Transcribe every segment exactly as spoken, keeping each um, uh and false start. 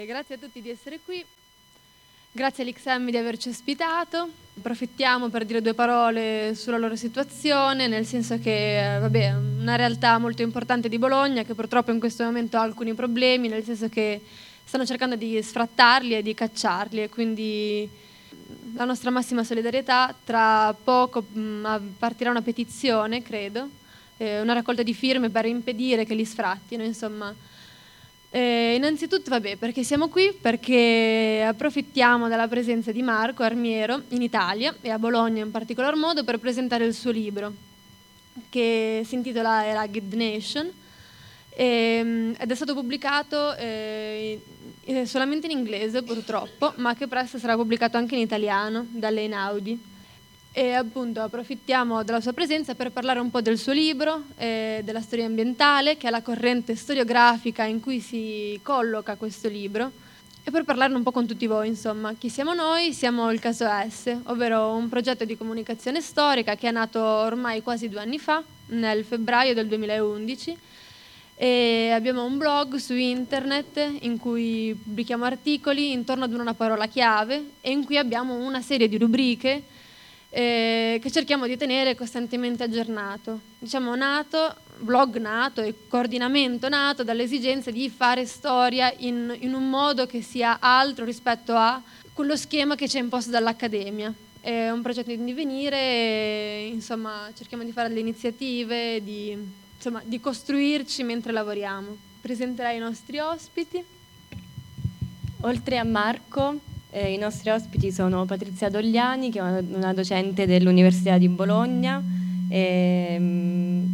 Grazie a tutti di essere qui, grazie all'X M di averci ospitato. Approfittiamo per dire due parole sulla loro situazione, nel senso che, vabbè, una realtà molto importante di Bologna che purtroppo in questo momento ha alcuni problemi, nel senso che stanno cercando di sfrattarli e di cacciarli, e quindi la nostra massima solidarietà. Tra poco mh, partirà una petizione, credo, eh, una raccolta di firme per impedire che li sfrattino, insomma. Eh, innanzitutto, vabbè, perché siamo qui? Perché approfittiamo della presenza di Marco Armiero in Italia e a Bologna in particolar modo per presentare il suo libro, che si intitola A Ragged Nation, e, ed è stato pubblicato eh, solamente in inglese purtroppo, ma che presto sarà pubblicato anche in italiano dalle Einaudi. E appunto approfittiamo della sua presenza per parlare un po' del suo libro, eh, della storia ambientale, che è la corrente storiografica in cui si colloca questo libro, e per parlarne un po' con tutti voi, insomma. Chi siamo noi? Siamo il Caso S, ovvero un progetto di comunicazione storica che è nato ormai quasi due anni fa, nel febbraio del duemilaundici, e abbiamo un blog su internet in cui pubblichiamo articoli intorno ad una parola chiave e in cui abbiamo una serie di rubriche eh, che cerchiamo di tenere costantemente aggiornato. Diciamo nato, blog nato e coordinamento nato dall'esigenza di fare storia in, in un modo che sia altro rispetto a quello schema che ci è imposto dall'Accademia. È un progetto in divenire e, insomma, cerchiamo di fare delle iniziative, di, insomma, di costruirci mentre lavoriamo. Presenterei i nostri ospiti. Oltre a Marco, eh, i nostri ospiti sono Patrizia Dogliani, che è una, una docente dell'Università di Bologna, ehm,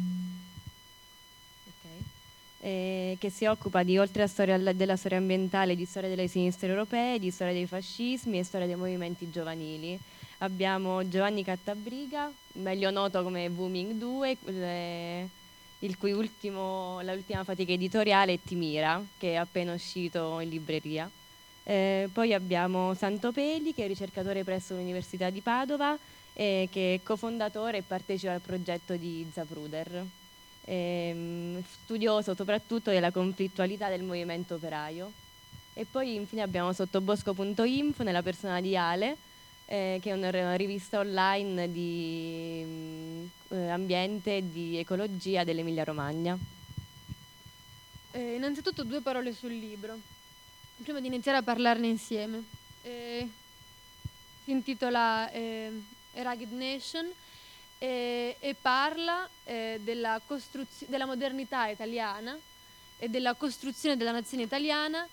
okay, eh, che si occupa di, oltre alla storia della storia ambientale, di storia delle sinistre europee, di storia dei fascismi e storia dei movimenti giovanili. Abbiamo Giovanni Cattabriga, meglio noto come Booming due, le, il cui ultimo, la ultima fatica editoriale è Timira, che è appena uscito in libreria. Eh, poi abbiamo Santopeli, che è ricercatore presso l'Università di Padova, eh, che è cofondatore e partecipa al progetto di Zapruder, eh, studioso soprattutto della conflittualità del movimento operaio. E poi infine abbiamo sottobosco punto info nella persona di Ale, eh, che è una rivista online di eh, ambiente e di ecologia dell'Emilia Romagna. Eh, innanzitutto due parole sul libro, prima di iniziare a parlarne insieme. Eh, si intitola eh, A Ragged Nation eh, e parla eh, della, costruzio- della modernità italiana e della costruzione della nazione italiana.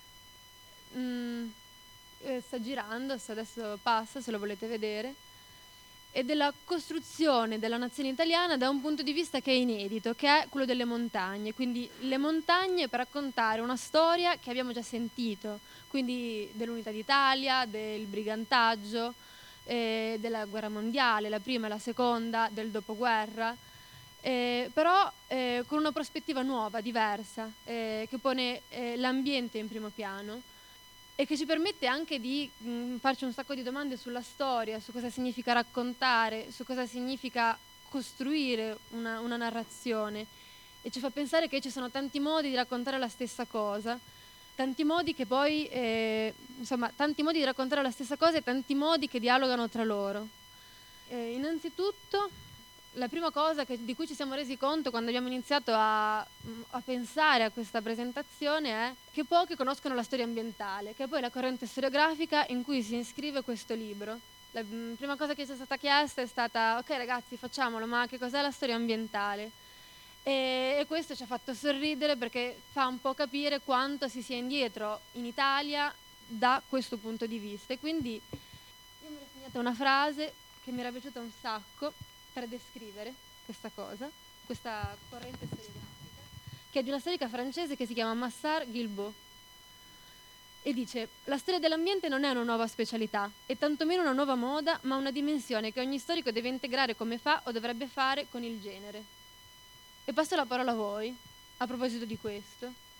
Mm, eh, sta girando, se adesso passa, se lo volete vedere, e della costruzione della nazione italiana da un punto di vista che è inedito, che è quello delle montagne. Quindi le montagne per raccontare una storia che abbiamo già sentito, quindi dell'unità d'Italia, del brigantaggio, eh, della guerra mondiale, la prima e la seconda, del dopoguerra, eh, però eh, con una prospettiva nuova, diversa, eh, che pone eh, l'ambiente in primo piano e che ci permette anche di mh, farci un sacco di domande sulla storia, su cosa significa raccontare, su cosa significa costruire una, una narrazione, e ci fa pensare che ci sono tanti modi di raccontare la stessa cosa, tanti modi che poi, eh, insomma, tanti modi di raccontare la stessa cosa e tanti modi che dialogano tra loro. Eh, innanzitutto, la prima cosa che, di cui ci siamo resi conto quando abbiamo iniziato a, a pensare a questa presentazione è che pochi conoscono la storia ambientale, che è poi la corrente storiografica in cui si iscrive questo libro. La mh, prima cosa che ci è stata chiesta è stata: ok ragazzi, facciamolo, ma che cos'è la storia ambientale? E, e questo ci ha fatto sorridere, perché fa un po' capire quanto si sia indietro in Italia da questo punto di vista. E quindi io mi ero segnata una frase che mi era piaciuta un sacco per descrivere questa cosa, questa corrente storiografica, che è di una storica francese che si chiama Massard Guilbault, e dice: la storia dell'ambiente non è una nuova specialità e tantomeno una nuova moda, ma una dimensione che ogni storico deve integrare come fa o dovrebbe fare con il genere. E passo la parola a voi a proposito di questo.